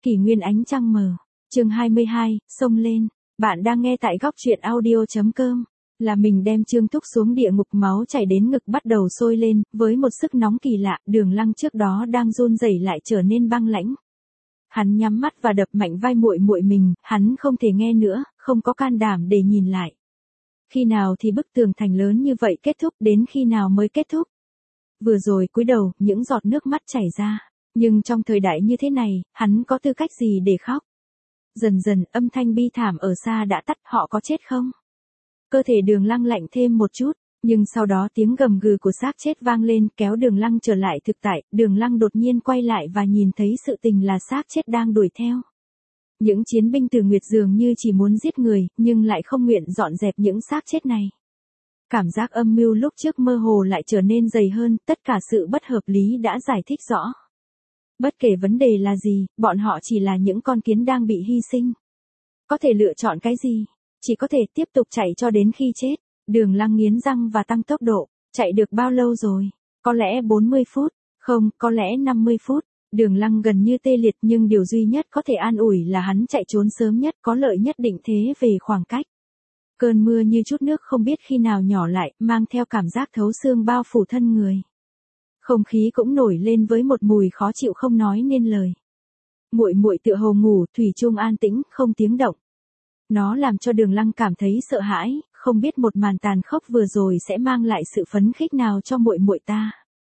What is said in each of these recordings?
Kỷ nguyên ánh trăng mờ. Chương 22, xông lên. Bạn đang nghe tại góc truyện audio.com. Là mình đem Trương Thúc xuống địa ngục, máu chảy đến ngực bắt đầu sôi lên, với một sức nóng kỳ lạ, Đường Lăng trước đó đang run rẩy lại trở nên băng lãnh. Hắn nhắm mắt và đập mạnh vai muội muội mình, hắn không thể nghe nữa, không có can đảm để nhìn lại. Khi nào thì bức tường thành lớn như vậy kết thúc, đến khi nào mới kết thúc? Vừa rồi cúi đầu, những giọt nước mắt chảy ra. Nhưng trong thời đại như thế này, hắn có tư cách gì để khóc? Dần dần, âm thanh bi thảm ở xa đã tắt, họ có chết không? Cơ thể Đường Lăng lạnh thêm một chút, nhưng sau đó tiếng gầm gừ của xác chết vang lên, kéo Đường Lăng trở lại thực tại. Đường Lăng đột nhiên quay lại và nhìn thấy sự tình là xác chết đang đuổi theo. Những chiến binh từ Nguyệt dường như chỉ muốn giết người, nhưng lại không nguyện dọn dẹp những xác chết này. Cảm giác âm mưu lúc trước mơ hồ lại trở nên dày hơn, tất cả sự bất hợp lý đã giải thích rõ. Bất kể vấn đề là gì, bọn họ chỉ là những con kiến đang bị hy sinh. Có thể lựa chọn cái gì? Chỉ có thể tiếp tục chạy cho đến khi chết. Đường Lăng nghiến răng và tăng tốc độ. Chạy được bao lâu rồi? Có lẽ 40 phút, không, có lẽ 50 phút. Đường Lăng gần như tê liệt, nhưng điều duy nhất có thể an ủi là hắn chạy trốn sớm nhất, có lợi nhất định thế về khoảng cách. Cơn mưa như chút nước không biết khi nào nhỏ lại, mang theo cảm giác thấu xương bao phủ thân người. Không khí cũng nổi lên với một mùi khó chịu không nói nên lời. Muội muội tựa hồ ngủ, thủy chung an tĩnh, không tiếng động. Nó làm cho Đường Lăng cảm thấy sợ hãi, không biết một màn tàn khốc vừa rồi sẽ mang lại sự phấn khích nào cho muội muội ta.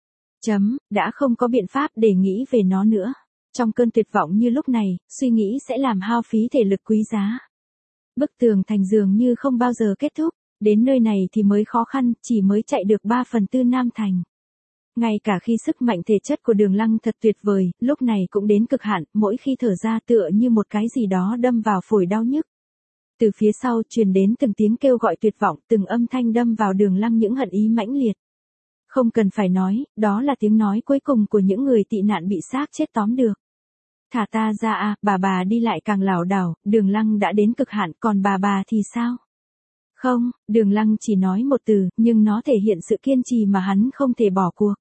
Đã không có biện pháp để nghĩ về nó nữa. Trong cơn tuyệt vọng như lúc này, suy nghĩ sẽ làm hao phí thể lực quý giá. Bức tường thành dường như không bao giờ kết thúc, đến nơi này thì mới khó khăn, chỉ mới chạy được 3/4 Nam Thành. Ngay cả khi sức mạnh thể chất của Đường Lăng thật tuyệt vời, lúc này cũng đến cực hạn, mỗi khi thở ra tựa như một cái gì đó đâm vào phổi đau nhức. Từ phía sau truyền đến từng tiếng kêu gọi tuyệt vọng, từng âm thanh đâm vào Đường Lăng những hận ý mãnh liệt. Không cần phải nói, đó là tiếng nói cuối cùng của những người tị nạn bị xác chết tóm được. Thả ta ra à, bà đi lại càng lảo đảo, Đường Lăng đã đến cực hạn, còn bà thì sao? Không, Đường Lăng chỉ nói một từ, nhưng nó thể hiện sự kiên trì mà hắn không thể bỏ cuộc.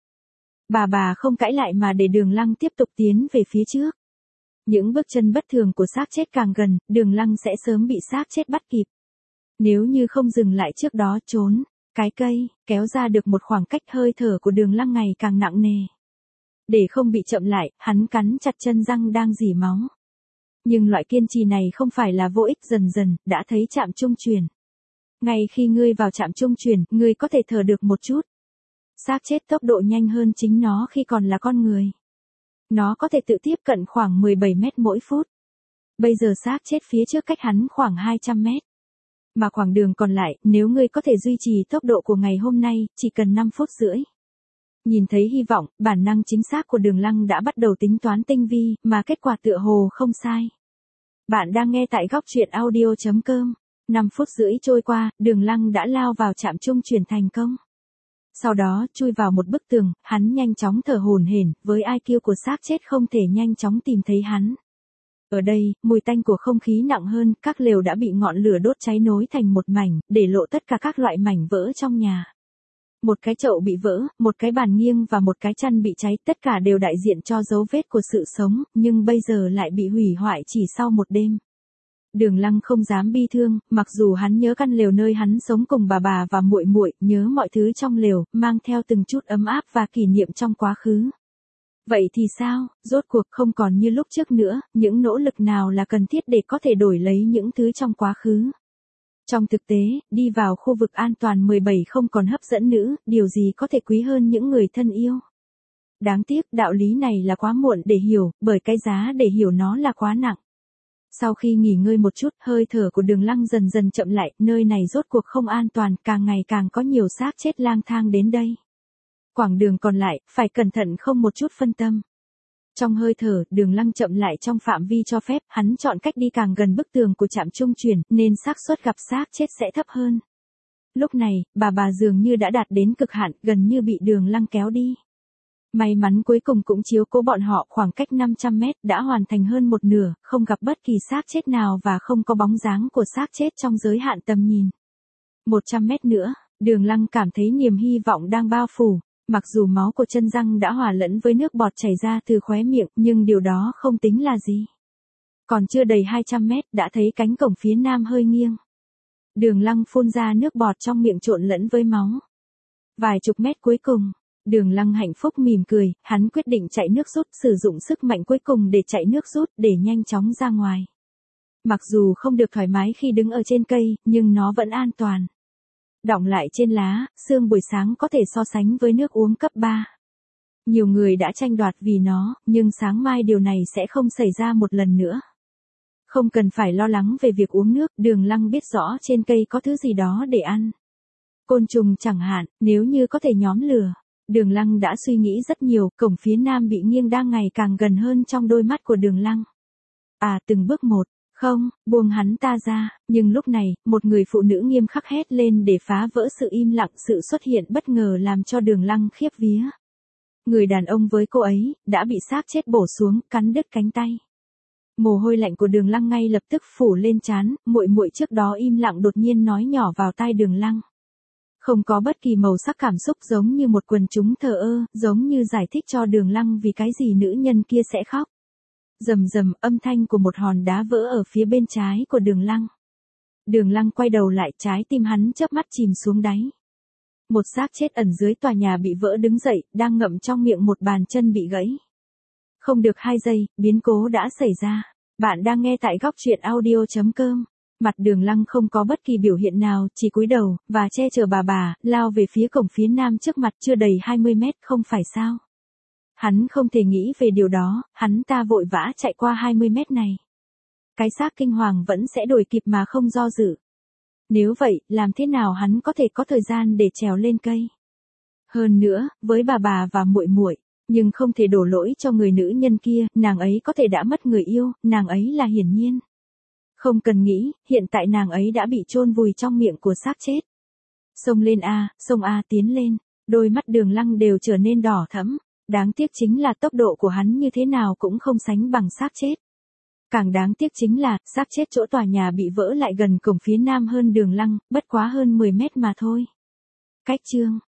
Bà không cãi lại mà để Đường Lăng tiếp tục tiến về phía trước. Những bước chân bất thường của xác chết càng gần, Đường Lăng sẽ sớm bị xác chết bắt kịp. Nếu như không dừng lại trước đó trốn, cái cây, kéo ra được một khoảng cách, hơi thở của Đường Lăng ngày càng nặng nề. Để không bị chậm lại, hắn cắn chặt chân răng đang rỉ máu. Nhưng loại kiên trì này không phải là vô ích, dần dần, đã thấy trạm trung chuyển. Ngay khi ngươi vào trạm trung chuyển, ngươi có thể thở được một chút. Xác chết tốc độ nhanh hơn chính nó khi còn là con người. Nó có thể tự tiếp cận khoảng 17 mét mỗi phút. Bây giờ xác chết phía trước cách hắn khoảng 200 mét. Mà khoảng đường còn lại, nếu ngươi có thể duy trì tốc độ của ngày hôm nay, chỉ cần 5 phút rưỡi. Nhìn thấy hy vọng, bản năng chính xác của Đường Lăng đã bắt đầu tính toán tinh vi, mà kết quả tựa hồ không sai. Bạn đang nghe tại góc truyện audio.com. 5 phút rưỡi trôi qua, Đường Lăng đã lao vào trạm trung chuyển thành công. Sau đó, chui vào một bức tường, hắn nhanh chóng thở hổn hển, với IQ của xác chết không thể nhanh chóng tìm thấy hắn. Ở đây, mùi tanh của không khí nặng hơn, các lều đã bị ngọn lửa đốt cháy nối thành một mảnh, để lộ tất cả các loại mảnh vỡ trong nhà. Một cái chậu bị vỡ, một cái bàn nghiêng và một cái chăn bị cháy, tất cả đều đại diện cho dấu vết của sự sống, nhưng bây giờ lại bị hủy hoại chỉ sau một đêm. Đường Lăng không dám bi thương, mặc dù hắn nhớ căn lều nơi hắn sống cùng bà và muội muội, nhớ mọi thứ trong lều, mang theo từng chút ấm áp và kỷ niệm trong quá khứ. Vậy thì sao, rốt cuộc không còn như lúc trước nữa, những nỗ lực nào là cần thiết để có thể đổi lấy những thứ trong quá khứ. Trong thực tế, đi vào khu vực an toàn 17 không còn hấp dẫn nữa, điều gì có thể quý hơn những người thân yêu. Đáng tiếc, đạo lý này là quá muộn để hiểu, bởi cái giá để hiểu nó là quá nặng. Sau khi nghỉ ngơi một chút, hơi thở của Đường Lăng dần dần chậm lại, nơi này rốt cuộc không an toàn, càng ngày càng có nhiều xác chết lang thang đến đây. Quãng đường còn lại, phải cẩn thận không một chút phân tâm. Trong hơi thở, Đường Lăng chậm lại trong phạm vi cho phép, hắn chọn cách đi càng gần bức tường của trạm trung chuyển, nên xác suất gặp xác chết sẽ thấp hơn. Lúc này, bà dường như đã đạt đến cực hạn, gần như bị Đường Lăng kéo đi. May mắn cuối cùng cũng chiếu cố bọn họ, khoảng cách 500 mét, đã hoàn thành hơn một nửa, không gặp bất kỳ xác chết nào và không có bóng dáng của xác chết trong giới hạn tầm nhìn. 100 mét nữa, Đường Lăng cảm thấy niềm hy vọng đang bao phủ. Mặc dù máu của chân răng đã hòa lẫn với nước bọt chảy ra từ khóe miệng, nhưng điều đó không tính là gì. Còn chưa đầy 200 mét đã thấy cánh cổng phía nam hơi nghiêng. Đường Lăng phun ra nước bọt trong miệng trộn lẫn với máu. Vài chục mét cuối cùng, Đường Lăng hạnh phúc mỉm cười, hắn quyết định chạy nước rút, sử dụng sức mạnh cuối cùng để chạy nước rút để nhanh chóng ra ngoài. Mặc dù không được thoải mái khi đứng ở trên cây, nhưng nó vẫn an toàn. Đọng lại trên lá, sương buổi sáng có thể so sánh với nước uống cấp 3. Nhiều người đã tranh đoạt vì nó, nhưng sáng mai điều này sẽ không xảy ra một lần nữa. Không cần phải lo lắng về việc uống nước, Đường Lăng biết rõ trên cây có thứ gì đó để ăn. Côn trùng chẳng hạn, nếu như có thể nhóm lửa. Đường Lăng đã suy nghĩ rất nhiều, cổng phía nam bị nghiêng đang ngày càng gần hơn trong đôi mắt của Đường Lăng. Từng bước một, không, buông hắn ta ra, nhưng lúc này, một người phụ nữ nghiêm khắc hét lên để phá vỡ sự im lặng, sự xuất hiện bất ngờ làm cho Đường Lăng khiếp vía. Người đàn ông với cô ấy, đã bị xác chết bổ xuống, cắn đứt cánh tay. Mồ hôi lạnh của Đường Lăng ngay lập tức phủ lên trán, muội muội trước đó im lặng đột nhiên nói nhỏ vào tai Đường Lăng. Không có bất kỳ màu sắc cảm xúc, giống như một quần chúng thờ ơ, giống như giải thích cho Đường Lăng vì cái gì nữ nhân kia sẽ khóc. Rầm rầm, âm thanh của một hòn đá vỡ ở phía bên trái của Đường Lăng. Đường Lăng quay đầu lại, trái tim hắn chớp mắt chìm xuống đáy. Một xác chết ẩn dưới tòa nhà bị vỡ đứng dậy, đang ngậm trong miệng một bàn chân bị gãy. Không được 2 giây, biến cố đã xảy ra. Bạn đang nghe tại góc truyện audio.com. Mặt Đường Lăng không có bất kỳ biểu hiện nào, chỉ cúi đầu, và che chở bà, lao về phía cổng phía nam trước mặt chưa đầy 20 mét, không phải sao. Hắn không thể nghĩ về điều đó, hắn ta vội vã chạy qua 20 mét này. Cái xác kinh hoàng vẫn sẽ đuổi kịp mà không do dự. Nếu vậy, làm thế nào hắn có thể có thời gian để trèo lên cây? Hơn nữa, với bà và muội muội, nhưng không thể đổ lỗi cho người nữ nhân kia, nàng ấy có thể đã mất người yêu, nàng ấy là hiển nhiên. Không cần nghĩ, hiện tại nàng ấy đã bị chôn vùi trong miệng của xác chết. Xông lên xông tiến lên, đôi mắt Đường Lăng đều trở nên đỏ thẫm, đáng tiếc chính là tốc độ của hắn như thế nào cũng không sánh bằng xác chết. Càng đáng tiếc chính là, xác chết chỗ tòa nhà bị vỡ lại gần cổng phía nam hơn Đường Lăng, bất quá hơn 10 mét mà thôi. Cách chương